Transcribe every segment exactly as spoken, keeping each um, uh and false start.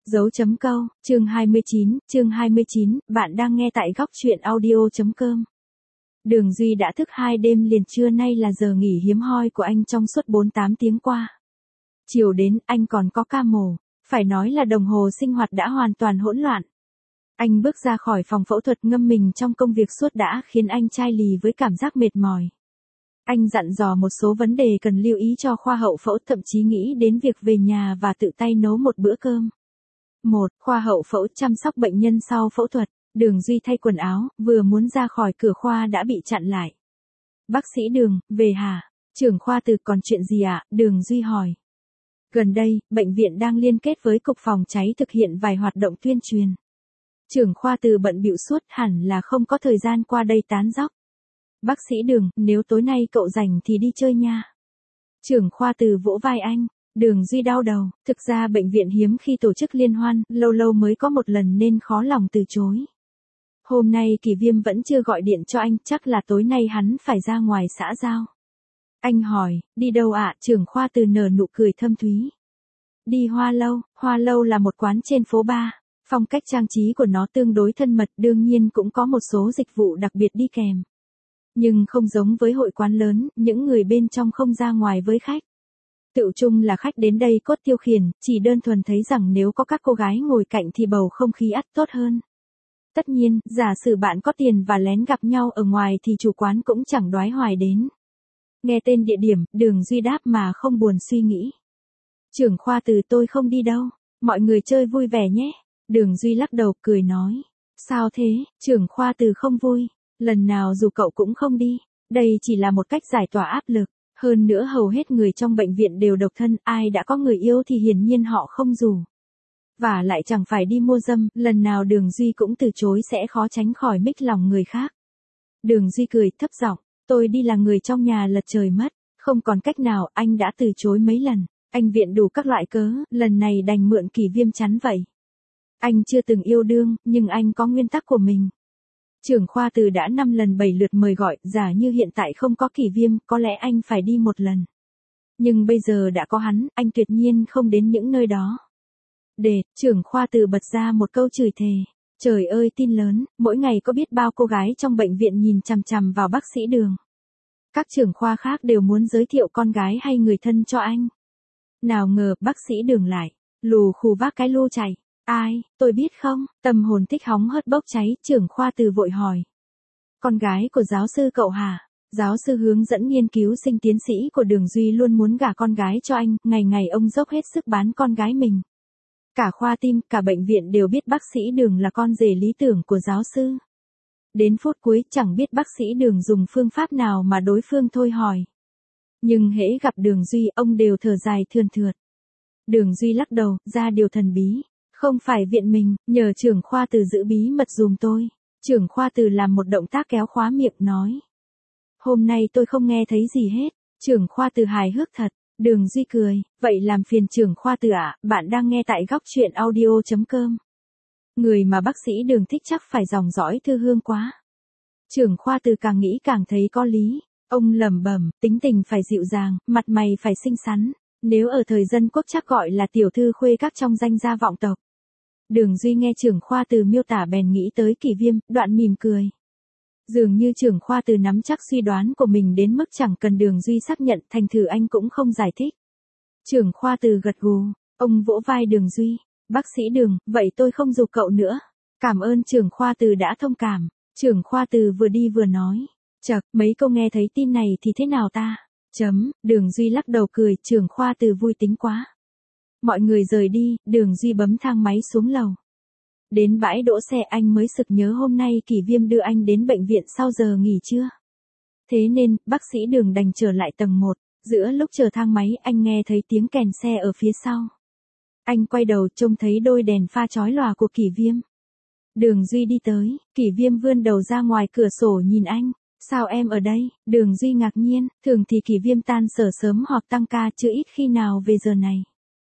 Dấu chấm câu, chương hai mươi chín, chương hai mươi chín, bạn đang nghe tại góc truyện audio.com. Đường Duy đã thức hai đêm liền, trưa nay là giờ nghỉ hiếm hoi của anh trong suốt bốn mươi tám tiếng qua. Chiều đến, anh còn có ca mổ, phải nói là đồng hồ sinh hoạt đã hoàn toàn hỗn loạn. Anh bước ra khỏi phòng phẫu thuật, ngâm mình trong công việc suốt đã khiến anh chai lì với cảm giác mệt mỏi. Anh dặn dò một số vấn đề cần lưu ý cho khoa hậu phẫu, thậm chí nghĩ đến việc về nhà và tự tay nấu một bữa cơm. một. Khoa hậu phẫu, chăm sóc bệnh nhân sau phẫu thuật. Đường Duy thay quần áo, vừa muốn ra khỏi cửa khoa đã bị chặn lại. Bác sĩ Đường, về hả? Trưởng khoa Từ, còn chuyện gì ạ? Đường Duy hỏi. Gần đây, bệnh viện đang liên kết với Cục Phòng cháy thực hiện vài hoạt động tuyên truyền. Trưởng khoa Từ bận bịu suốt, hẳn là không có thời gian qua đây tán dóc. Bác sĩ Đường, nếu tối nay cậu rảnh thì đi chơi nha. Trưởng khoa Từ vỗ vai anh. Đường Duy đau đầu, thực ra bệnh viện hiếm khi tổ chức liên hoan, lâu lâu mới có một lần nên khó lòng từ chối. Hôm nay Kỳ Viêm vẫn chưa gọi điện cho anh, chắc là tối nay hắn phải ra ngoài xã giao. Anh hỏi, đi đâu ạ? Trưởng khoa Từ nở nụ cười thâm thúy. Đi Hoa Lâu. Hoa Lâu là một quán trên phố ba. Phong cách trang trí của nó tương đối thân mật, đương nhiên cũng có một số dịch vụ đặc biệt đi kèm. Nhưng không giống với hội quán lớn, những người bên trong không ra ngoài với khách. Tựu chung là khách đến đây cốt tiêu khiển, chỉ đơn thuần thấy rằng nếu có các cô gái ngồi cạnh thì bầu không khí ắt tốt hơn. Tất nhiên, giả sử bạn có tiền và lén gặp nhau ở ngoài thì chủ quán cũng chẳng đoái hoài đến. Nghe tên địa điểm, Đường Duy đáp mà không buồn suy nghĩ. Trưởng khoa Từ, tôi không đi đâu, mọi người chơi vui vẻ nhé. Đường Duy lắc đầu, cười nói. Sao thế? Trưởng khoa Từ không vui. Lần nào dù cậu cũng không đi. Đây chỉ là một cách giải tỏa áp lực. Hơn nữa hầu hết người trong bệnh viện đều độc thân, ai đã có người yêu thì hiển nhiên họ không rủ. Và lại chẳng phải đi mua dâm, lần nào Đường Duy cũng từ chối sẽ khó tránh khỏi mích lòng người khác. Đường Duy cười thấp giọng, tôi đi là người trong nhà lật trời mất, không còn cách nào, anh đã từ chối mấy lần, anh viện đủ các loại cớ, lần này đành mượn Kỳ Viêm chắn vậy. Anh chưa từng yêu đương, nhưng anh có nguyên tắc của mình. Trưởng khoa Từ đã năm lần bảy lượt mời gọi, giả như hiện tại không có Kỳ Viêm, có lẽ anh phải đi một lần. Nhưng bây giờ đã có hắn, anh tuyệt nhiên không đến những nơi đó. Để, trưởng khoa Từ bật ra một câu chửi thề. Trời ơi, tin lớn, mỗi ngày có biết bao cô gái trong bệnh viện nhìn chằm chằm vào bác sĩ Đường. Các trưởng khoa khác đều muốn giới thiệu con gái hay người thân cho anh. Nào ngờ, bác sĩ Đường lại, lù khù vác cái lu chạy. Ai, tôi biết không? Tâm hồn thích hóng hớt bốc cháy, trưởng khoa Từ vội hỏi. Con gái của giáo sư cậu hả? Giáo sư hướng dẫn nghiên cứu sinh tiến sĩ của Đường Duy luôn muốn gả con gái cho anh, ngày ngày ông dốc hết sức bán con gái mình. Cả khoa tim, cả bệnh viện đều biết bác sĩ Đường là con rể lý tưởng của giáo sư. Đến phút cuối chẳng biết bác sĩ Đường dùng phương pháp nào mà đối phương thôi hỏi. Nhưng hễ gặp Đường Duy, ông đều thở dài thườn thượt. Đường Duy lắc đầu, ra điều thần bí. Không phải viện mình, nhờ trưởng khoa Từ giữ bí mật dùm tôi. Trưởng khoa Từ làm một động tác kéo khóa miệng nói. Hôm nay tôi không nghe thấy gì hết. Trưởng khoa Từ hài hước thật. Đường Duy cười, vậy làm phiền trưởng khoa Từ ạ, bạn đang nghe tại góc truyện audio.com. Người mà bác sĩ Đường thích chắc phải dòng dõi Thư Hương quá. Trưởng khoa Từ càng nghĩ càng thấy có lý. Ông lẩm bẩm, tính tình phải dịu dàng, mặt mày phải xinh xắn. Nếu ở thời dân quốc chắc gọi là tiểu thư khuê các trong danh gia vọng tộc. Đường Duy nghe trưởng khoa Từ miêu tả bèn nghĩ tới Kỳ Viêm, đoạn mỉm cười. Dường như trưởng khoa Từ nắm chắc suy đoán của mình đến mức chẳng cần Đường Duy xác nhận, thành thử anh cũng không giải thích. Trưởng khoa Từ gật gù, ông vỗ vai Đường Duy. Bác sĩ Đường, vậy tôi không giục cậu nữa. Cảm ơn trưởng khoa Từ đã thông cảm. Trưởng khoa Từ vừa đi vừa nói. Chậc, mấy câu nghe thấy tin này thì thế nào ta? Chấm, Đường Duy lắc đầu cười, trưởng khoa Từ vui tính quá. Mọi người rời đi, Đường Duy bấm thang máy xuống lầu. Đến bãi đỗ xe anh mới sực nhớ hôm nay Kỳ Viêm đưa anh đến bệnh viện sau giờ nghỉ trưa. Thế nên, bác sĩ Đường đành trở lại tầng một, giữa lúc chờ thang máy anh nghe thấy tiếng kèn xe ở phía sau. Anh quay đầu trông thấy đôi đèn pha chói lòa của Kỳ Viêm. Đường Duy đi tới, Kỳ Viêm vươn đầu ra ngoài cửa sổ nhìn anh. Sao em ở đây? Đường Duy ngạc nhiên, thường thì Kỳ Viêm tan sở sớm hoặc tăng ca chứ ít khi nào về giờ này.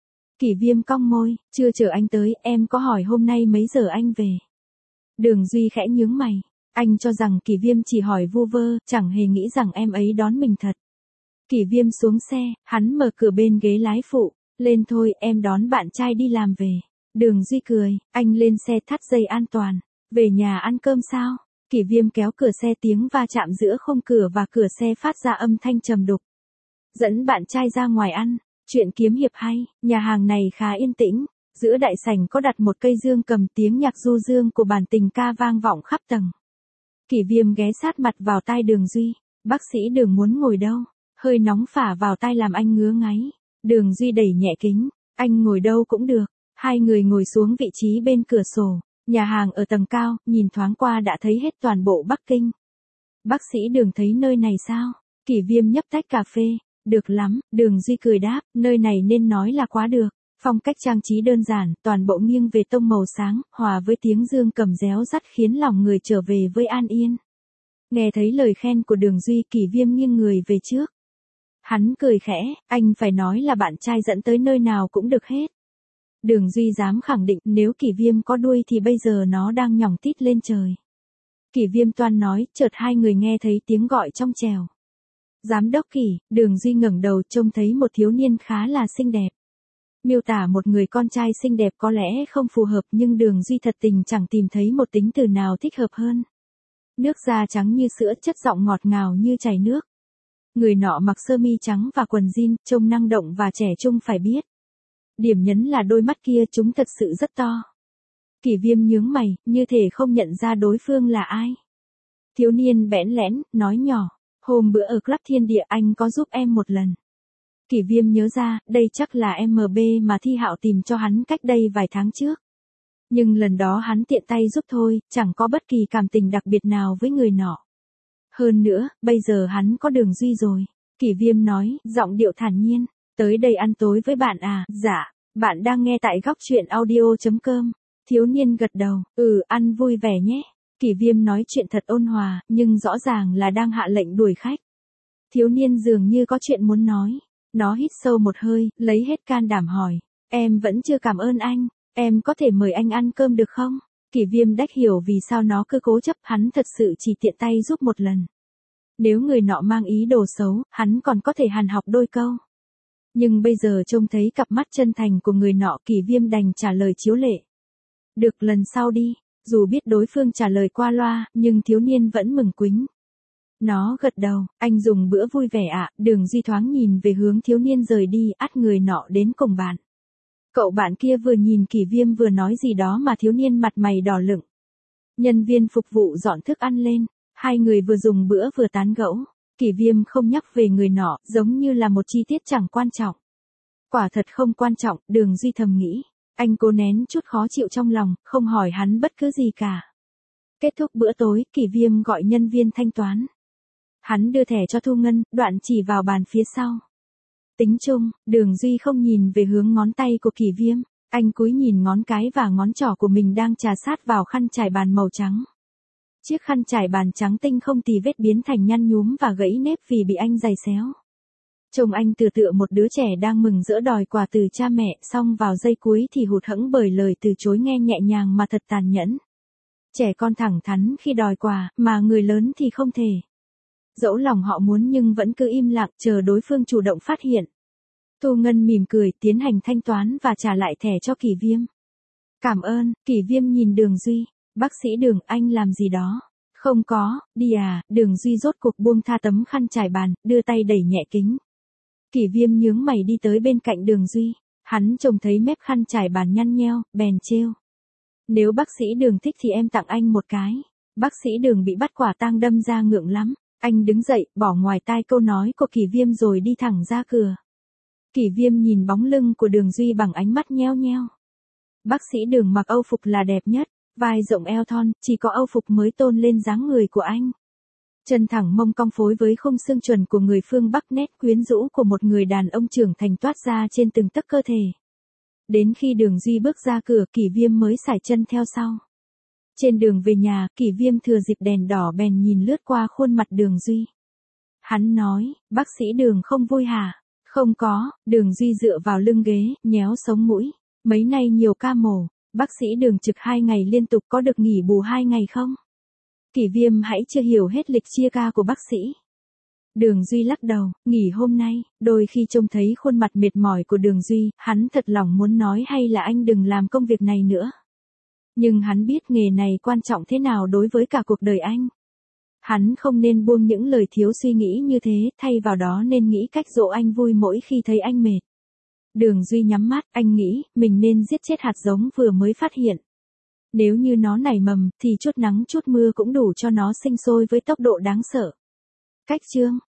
Kỳ Viêm cong môi, chưa chờ anh tới, em có hỏi hôm nay mấy giờ anh về. Đường Duy khẽ nhướng mày, anh cho rằng Kỳ Viêm chỉ hỏi vu vơ, chẳng hề nghĩ rằng em ấy đón mình thật. Kỳ Viêm xuống xe, hắn mở cửa bên ghế lái phụ, lên thôi, em đón bạn trai đi làm về. Đường Duy cười, anh lên xe thắt dây an toàn. Về nhà ăn cơm sao? Kỷ Viêm kéo cửa xe, tiếng va chạm giữa khung cửa và cửa xe phát ra âm thanh trầm đục. Dẫn bạn trai ra ngoài ăn, chuyện kiếm hiệp hay, nhà hàng này khá yên tĩnh. Giữa đại sảnh có đặt một cây dương cầm, tiếng nhạc du dương của bản tình ca vang vọng khắp tầng. Kỷ Viêm ghé sát mặt vào tai Đường Duy. Bác sĩ Đường muốn ngồi đâu? Hơi nóng phả vào tai làm anh ngứa ngáy. Đường Duy đẩy nhẹ kính. Anh ngồi đâu cũng được. Hai người ngồi xuống vị trí bên cửa sổ. Nhà hàng ở tầng cao, nhìn thoáng qua đã thấy hết toàn bộ Bắc Kinh. Bác sĩ Đường thấy nơi này sao? Kỷ Viêm nhấp tách cà phê. Được lắm, Đường Duy cười đáp, nơi này nên nói là quá được. Phong cách trang trí đơn giản, toàn bộ nghiêng về tông màu sáng, hòa với tiếng dương cầm réo rắt khiến lòng người trở về với an yên. Nghe thấy lời khen của Đường Duy, Kỷ Viêm nghiêng người về trước. Hắn cười khẽ, anh phải nói là bạn trai dẫn tới nơi nào cũng được hết. Đường Duy dám khẳng định nếu Kỷ Viêm có đuôi thì bây giờ nó đang nhỏng tít lên trời. Kỷ Viêm toan nói, chợt hai người nghe thấy tiếng gọi trong trèo. Giám đốc Kỷ, Đường Duy ngẩng đầu trông thấy một thiếu niên khá là xinh đẹp. Miêu tả một người con trai xinh đẹp có lẽ không phù hợp nhưng Đường Duy thật tình chẳng tìm thấy một tính từ nào thích hợp hơn. Nước da trắng như sữa, chất giọng ngọt ngào như chảy nước. Người nọ mặc sơ mi trắng và quần jean, trông năng động và trẻ trung phải biết. Điểm nhấn là đôi mắt kia, chúng thật sự rất to. Kỷ Viêm nhướng mày, như thể không nhận ra đối phương là ai. Thiếu niên bẽn lẽn, nói nhỏ, hôm bữa ở Club Thiên Địa anh có giúp em một lần. Kỷ Viêm nhớ ra, đây chắc là em bê mà Thi Hạo tìm cho hắn cách đây vài tháng trước. Nhưng lần đó hắn tiện tay giúp thôi, chẳng có bất kỳ cảm tình đặc biệt nào với người nọ. Hơn nữa, bây giờ hắn có Đường Duy rồi. Kỷ Viêm nói, giọng điệu thản nhiên, tới đây ăn tối với bạn à? Dạ, bạn đang nghe tại góc truyện audio chấm com. Thiếu niên gật đầu, ừ, ăn vui vẻ nhé. Kỷ Viêm nói chuyện thật ôn hòa, nhưng rõ ràng là đang hạ lệnh đuổi khách. Thiếu niên dường như có chuyện muốn nói. Nó hít sâu một hơi, lấy hết can đảm hỏi, em vẫn chưa cảm ơn anh, em có thể mời anh ăn cơm được không? Kỷ Viêm đách hiểu vì sao nó cứ cố chấp, hắn thật sự chỉ tiện tay giúp một lần. Nếu người nọ mang ý đồ xấu, hắn còn có thể hàn học đôi câu. Nhưng bây giờ trông thấy cặp mắt chân thành của người nọ, Kỷ Viêm đành trả lời chiếu lệ. Được, lần sau đi. Dù biết đối phương trả lời qua loa, nhưng thiếu niên vẫn mừng quính. Nó gật đầu, anh dùng bữa vui vẻ ạ. À? Đường Duy thoáng nhìn về hướng thiếu niên rời đi, ắt người nọ đến cùng bạn. Cậu bạn kia vừa nhìn Kỷ Viêm vừa nói gì đó mà thiếu niên mặt mày đỏ lựng. Nhân viên phục vụ dọn thức ăn lên, hai người vừa dùng bữa vừa tán gẫu. Kỷ Viêm không nhắc về người nọ, giống như là một chi tiết chẳng quan trọng. Quả thật không quan trọng, Đường Duy thầm nghĩ. Anh cố nén chút khó chịu trong lòng, không hỏi hắn bất cứ gì cả. Kết thúc bữa tối, Kỷ Viêm gọi nhân viên thanh toán. Hắn đưa thẻ cho Thu Ngân, đoạn chỉ vào bàn phía sau. Tính chung, Đường Duy không nhìn về hướng ngón tay của Kỷ Viêm. Anh cúi nhìn ngón cái và ngón trỏ của mình đang chà sát vào khăn trải bàn màu trắng. Chiếc khăn trải bàn trắng tinh không tì vết biến thành nhăn nhúm và gãy nếp vì bị anh giày xéo. Trông anh tựa tựa một đứa trẻ đang mừng rỡ đòi quà từ cha mẹ, xong vào giây cuối thì hụt hẫng bởi lời từ chối nghe nhẹ nhàng mà thật tàn nhẫn. Trẻ con thẳng thắn khi đòi quà, mà người lớn thì không thể. Dẫu lòng họ muốn nhưng vẫn cứ im lặng chờ đối phương chủ động phát hiện. Thu Ngân mỉm cười tiến hành thanh toán và trả lại thẻ cho Kỷ Viêm. Cảm ơn. Kỷ Viêm nhìn Đường Duy. Bác sĩ Đường, anh làm gì đó? Không có, đi à? Đường Duy rốt cuộc buông tha tấm khăn trải bàn, đưa tay đẩy nhẹ kính. Kỷ Viêm nhướng mày đi tới bên cạnh Đường Duy. Hắn trông thấy mép khăn trải bàn nhăn nheo, bèn trêu. Nếu bác sĩ Đường thích thì em tặng anh một cái. Bác sĩ Đường bị bắt quả tang đâm ra ngượng lắm. Anh đứng dậy, bỏ ngoài tai câu nói của Kỷ Viêm rồi đi thẳng ra cửa. Kỷ Viêm nhìn bóng lưng của Đường Duy bằng ánh mắt nheo nheo. Bác sĩ Đường mặc Âu phục là đẹp nhất, vai rộng eo thon, chỉ có Âu phục mới tôn lên dáng người của anh. Chân thẳng mông cong phối với khung xương chuẩn của người phương Bắc, nét quyến rũ của một người đàn ông trưởng thành toát ra trên từng tấc cơ thể. Đến khi Đường Duy bước ra cửa, Kỷ Viêm mới sải chân theo sau. Trên đường về nhà, Kỷ Viêm thừa dịp đèn đỏ bèn nhìn lướt qua khuôn mặt Đường Duy. Hắn nói, bác sĩ Đường không vui hả? Không có. Đường Duy dựa vào lưng ghế, nhéo sống mũi. Mấy nay nhiều ca mổ, bác sĩ Đường trực hai ngày liên tục, có được nghỉ bù hai ngày không? Kỷ Viêm hãy chưa hiểu hết lịch chia ca của bác sĩ. Đường Duy lắc đầu, nghỉ hôm nay, đôi khi trông thấy khuôn mặt mệt mỏi của Đường Duy, hắn thật lòng muốn nói hay là anh đừng làm công việc này nữa. Nhưng hắn biết nghề này quan trọng thế nào đối với cả cuộc đời anh. Hắn không nên buông những lời thiếu suy nghĩ như thế, thay vào đó nên nghĩ cách dỗ anh vui mỗi khi thấy anh mệt. Đường Duy nhắm mắt, anh nghĩ, mình nên giết chết hạt giống vừa mới phát hiện. Nếu như nó nảy mầm, thì chút nắng chút mưa cũng đủ cho nó sinh sôi với tốc độ đáng sợ. Cách chương